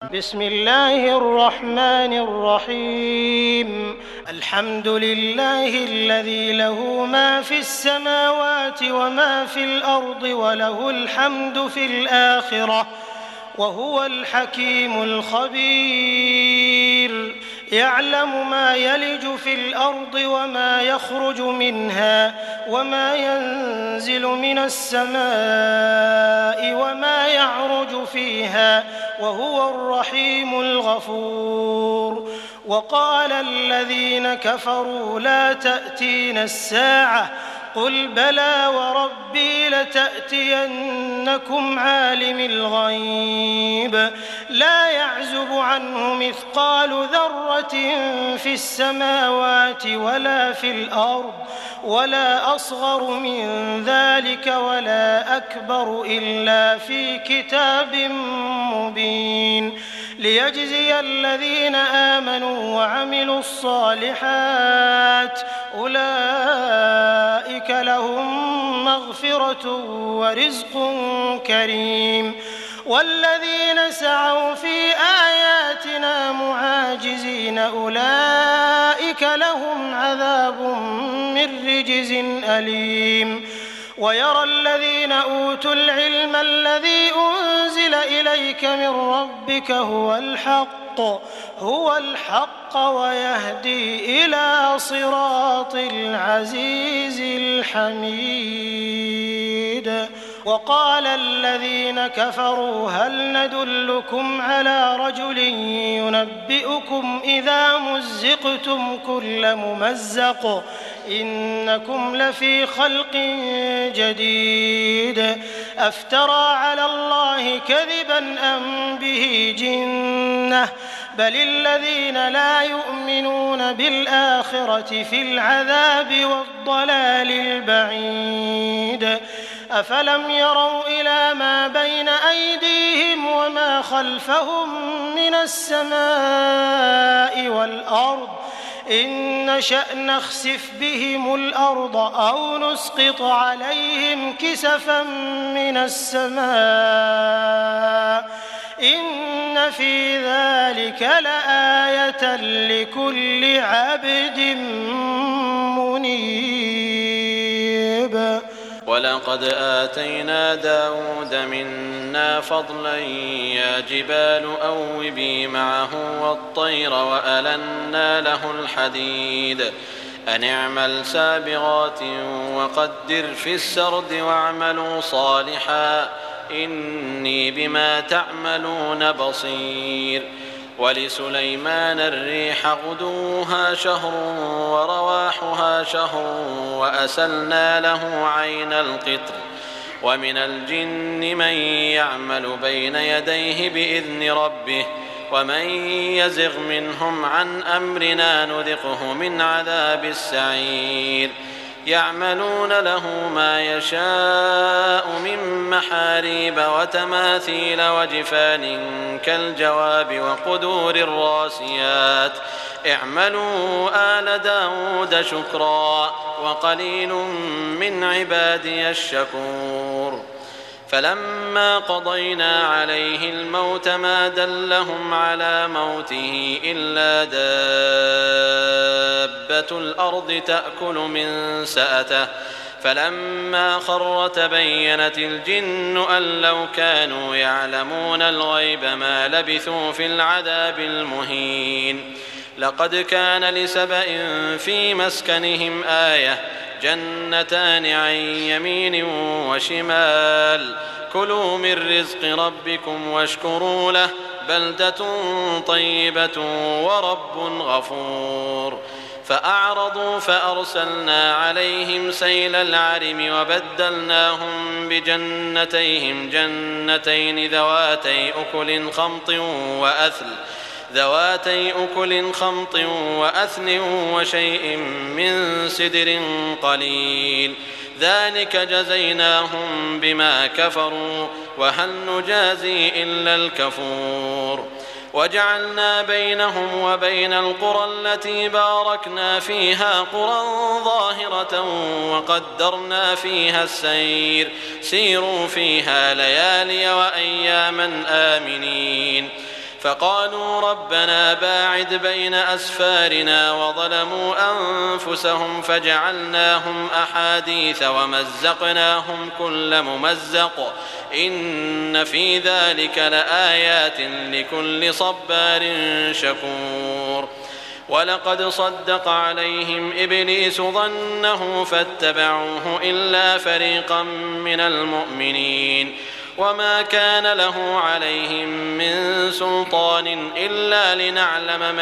بسم الله الرحمن الرحيم الحمد لله الذي له ما في السماوات وما في الأرض وله الحمد في الآخرة وهو الحكيم الخبير يعلم ما يلج في الأرض وما يخرج منها وما ينزل من السماء وما يعرج فيها وهو الرحيم الغفور وقال الذين كفروا لا تأتينا الساعة قل بلى وربي لتأتينكم عالم الغيب لا يعزب عنه مثقال ذرة في السماوات ولا في الأرض ولا أصغر من ذلك ولا أكبر إلا في كتاب مبين ليجزي الذين آمنوا وعملوا الصالحات أولئك لهم مغفرة ورزق كريم والذين سعوا في آياتنا معاجزين أولئك لهم عذاب من رجز أليم ويرى الذين أوتوا العلم الذي أنزل إليك من ربك هو الحق ويهدي إلى صراط العزيز الحميد وقال الذين كفروا هل ندلكم على رجل ينبئكم إذا مزقتم كل ممزق إنكم لفي خلق جديد أفترى على الله كذبا أم به جنة بل الذين لا يؤمنون بالآخرة في العذاب والضلال البعيد أفلم يروا إلى ما بين أيديهم وما خلفهم من السماء والأرض إن نشأ نخسف بهم الأرض أو نسقط عليهم كسفا من السماء إن في ذلك لآية لكل عبد منيب ولقد آتينا داود منا فضلا يا جبال أوبي معه والطير وألنا له الحديد أن اعمل سابغات وقدر في السرد واعملوا صالحا إني بما تعملون بصير ولسليمان الريح غدوها شهر ورواحها شهر وأسلنا له عين القطر ومن الجن من يعمل بين يديه بإذن ربه ومن يزغ منهم عن أمرنا نذقه من عذاب السعير يعملون له ما يشاء من محاريب وتماثيل وجفان كالجواب وقدور الراسيات اعملوا آل داود شكرا وقليل من عبادي الشكور فلما قضينا عليه الموت ما دلهم على موته إلا دابة الأرض تأكل من سأته فلما خر تبينت الجن أن لو كانوا يعلمون الغيب ما لبثوا في العذاب المهين لقد كان لسبأ في مسكنهم آية جنتان عن يمين وشمال كلوا من رزق ربكم واشكروا له بلدة طيبة ورب غفور فأعرضوا فأرسلنا عليهم سيل العرم وبدلناهم بجنتيهم جنتين ذواتي أكل خمط وأثل وشيء من سدر قليل ذلك جزيناهم بما كفروا وهل نجازي إلا الكفور وجعلنا بينهم وبين القرى التي باركنا فيها قرى ظاهرة وقدرنا فيها السير سيروا فيها ليالي وأياما آمنين فقالوا ربنا باعد بين أسفارنا وظلموا أنفسهم فجعلناهم أحاديث ومزقناهم كل ممزق إن في ذلك لآيات لكل صبار شكور ولقد صدق عليهم إبليس ظنه فاتبعوه إلا فريقا من المؤمنين وما كان له عليهم من سلطان إلا لنعلم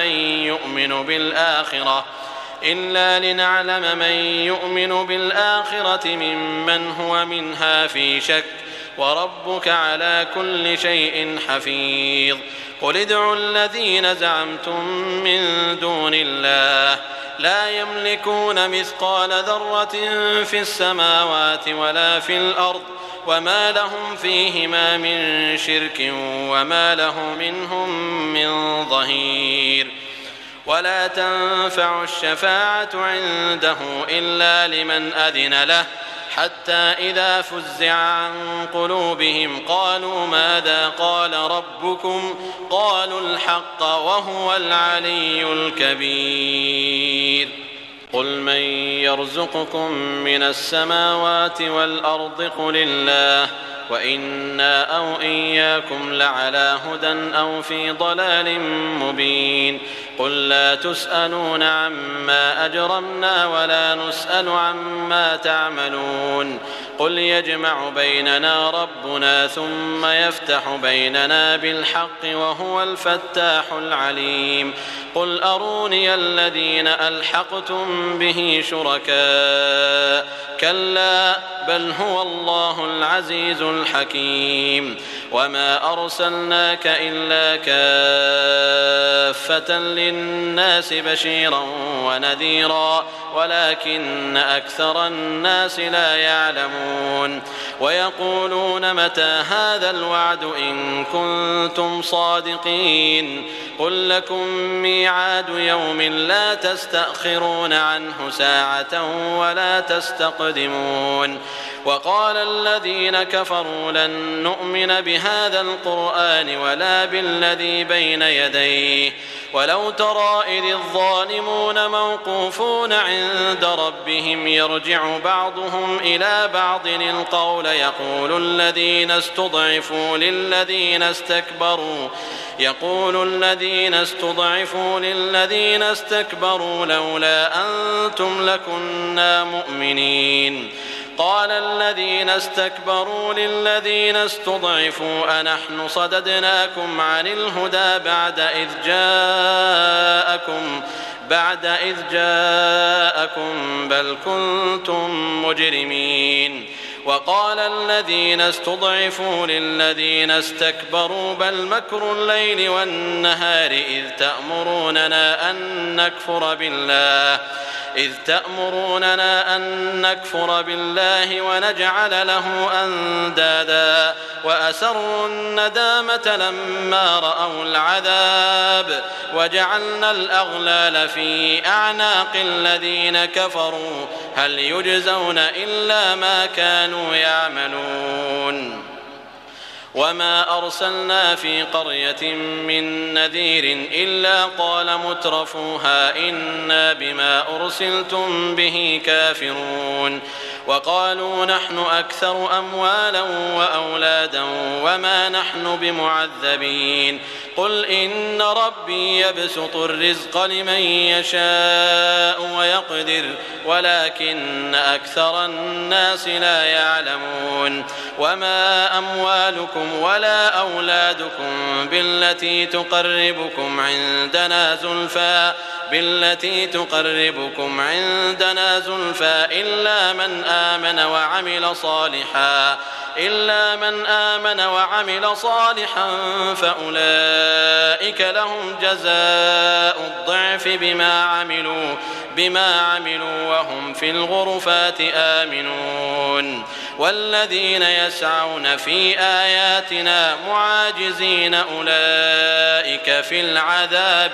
من يؤمن بالآخرة ممن هو منها في شك وربك على كل شيء حفيظ قل ادعوا الذين زعمتم من دون الله لا يملكون مثقال ذرة في السماوات ولا في الأرض وما لهم فيهما من شرك وما له منهم من ظهير ولا تنفع الشفاعة عنده إلا لمن أذن له حتى إذا فزع عن قلوبهم قالوا ماذا قال ربكم قالوا الحق وهو العلي الكبير قل من يرزقكم من السماوات والأرض قل الله وإنا أو إياكم لعلى هدى أو في ضلال مبين قل لا تسألون عما أجرمنا ولا نسأل عما تعملون قل يجمع بيننا ربنا ثم يفتح بيننا بالحق وهو الفتاح العليم قل أروني الذين ألحقتم به شركاء كلا بل هو الله العزيز الحكيم وما أرسلناك إلا كافة للناس بشيرا ونذيرا ولكن أكثر الناس لا يعلمون ويقولون متى هذا الوعد إن كنتم صادقين قل لكم ميعاد يوم لا تستأخرون عنه ساعة ولا تستقدمون وقال الذين كفروا لن نؤمن بهذا القرآن ولا بالذي بين يديه ولو ترى إذ الظالمون موقوفون عند ربهم يرجع بعضهم إلى بعض القول يقول الذين استضعفوا للذين استكبروا لولا أنتم لكنا مؤمنين قال الذين استكبروا للذين استضعفوا أنحن صددناكم عن الهدى بعد إذ جاءكم بل كنتم مجرمين وقال الذين استضعفوا للذين استكبروا بل مكر الليل والنهار إذ تأمروننا أن نكفر بالله ونجعل له أندادا وأسروا الندامة لما رأوا العذاب وجعلنا الأغلال في أعناق الذين كفروا هل يجزون إلا ما كانوا يعملون وما أرسلنا في قرية من نذير إلا قال مترفوها إنا بما أرسلتم به كافرون وقالوا نحن أكثر أموالا وأولادا وما نحن بمعذبين قل إن ربي يبسط الرزق لمن يشاء ويقدر ولكن أكثر الناس لا يعلمون وما أموالكم ولا أولادكم بالتي تقربكم عندنا زلفى إلا من آمن وعمل صالحا فأولئك لهم جزاء الضعف بما عملوا وهم في الغرفات آمنون والذين يسعون في آياتنا معاجزين أولئك في العذاب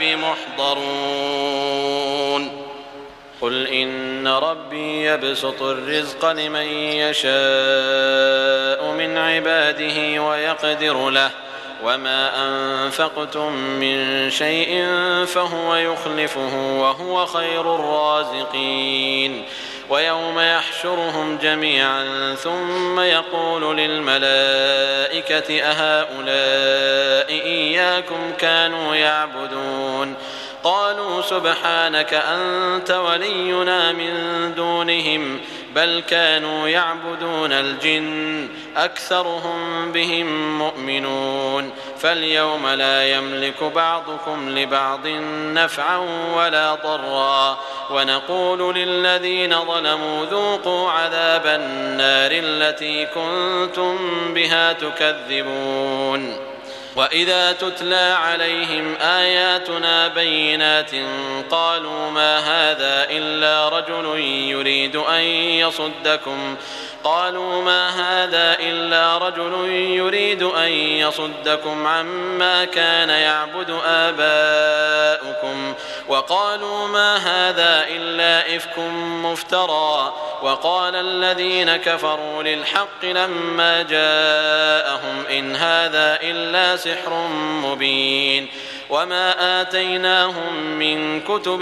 محضرون قل إن ربي يبسط الرزق لمن يشاء من عباده ويقدر له وما أنفقتم من شيء فهو يخلفه وهو خير الرازقين ويوم يحشرهم جميعا ثم يقول للملائكة أهؤلاء إياكم كانوا يعبدون قالوا سبحانك أنت ولينا من دونهم بل كانوا يعبدون الجن أكثرهم بهم مؤمنون فاليوم لا يملك بعضكم لبعض نفعا ولا ضرا ونقول للذين ظلموا ذوقوا عذاب النار التي كنتم بها تكذبون وإذا تتلى عليهم آياتنا بينات قالوا ما هذا إلا رجل يريد أن يصدكم عما كان يعبد آباؤكم وقالوا ما هذا إلا إفك مفترى وقال الذين كفروا للحق لما جاءهم إن هذا إلا سحر مبين وما آتيناهم من كتب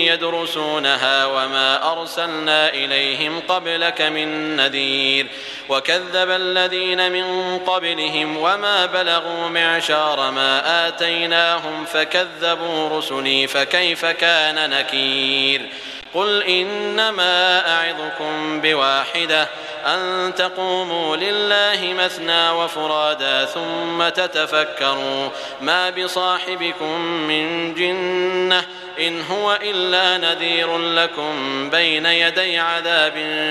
يدرسونها وما أرسلنا إليهم قبلك من نذير وكذب الذين من قبلهم وما بلغوا معشار ما آتيناهم فكذبوا رسلي فكيف كان نكير قل إنما أعظكم بواحدة أن تقوموا لله مثنى وفرادا ثم تتفكروا ما بصاحبكم من جنة إن هو إلا نذير لكم بين يدي عذاب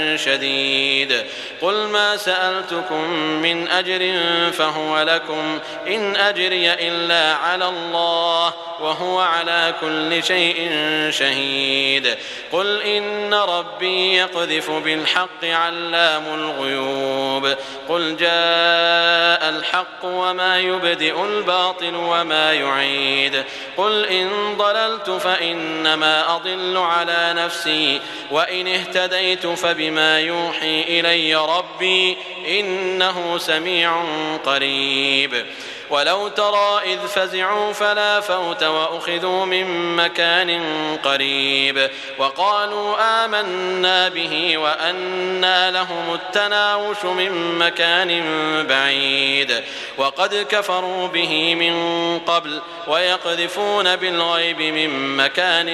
شديد قل ما سألتكم من أجر فهو لكم إن أجري إلا على الله وهو على كل شيء شهيد قل إن ربي يقذف بالحق علام الغيوب قل جاء الحق وما يبدئ الباطل وما يعيد قل إن ضللت فإنما أضل على نفسي وإن اهتديت فبما يوحي إلي ربي إنه سميع قريب ولو ترى إذ فزعوا فلا فوت وأخذوا من مكان قريب وقالوا آمنا به وأنى لهم التناوش من مكان بعيد وقد كفروا به من قبل ويقذفون بالغيب من مكان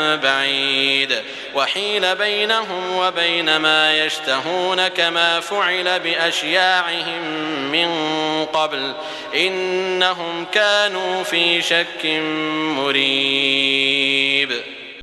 بعيد وحيل بينهم وبين ما يشتهون كما فعل بأشياعهم من قبل إنهم كانوا في شك مريب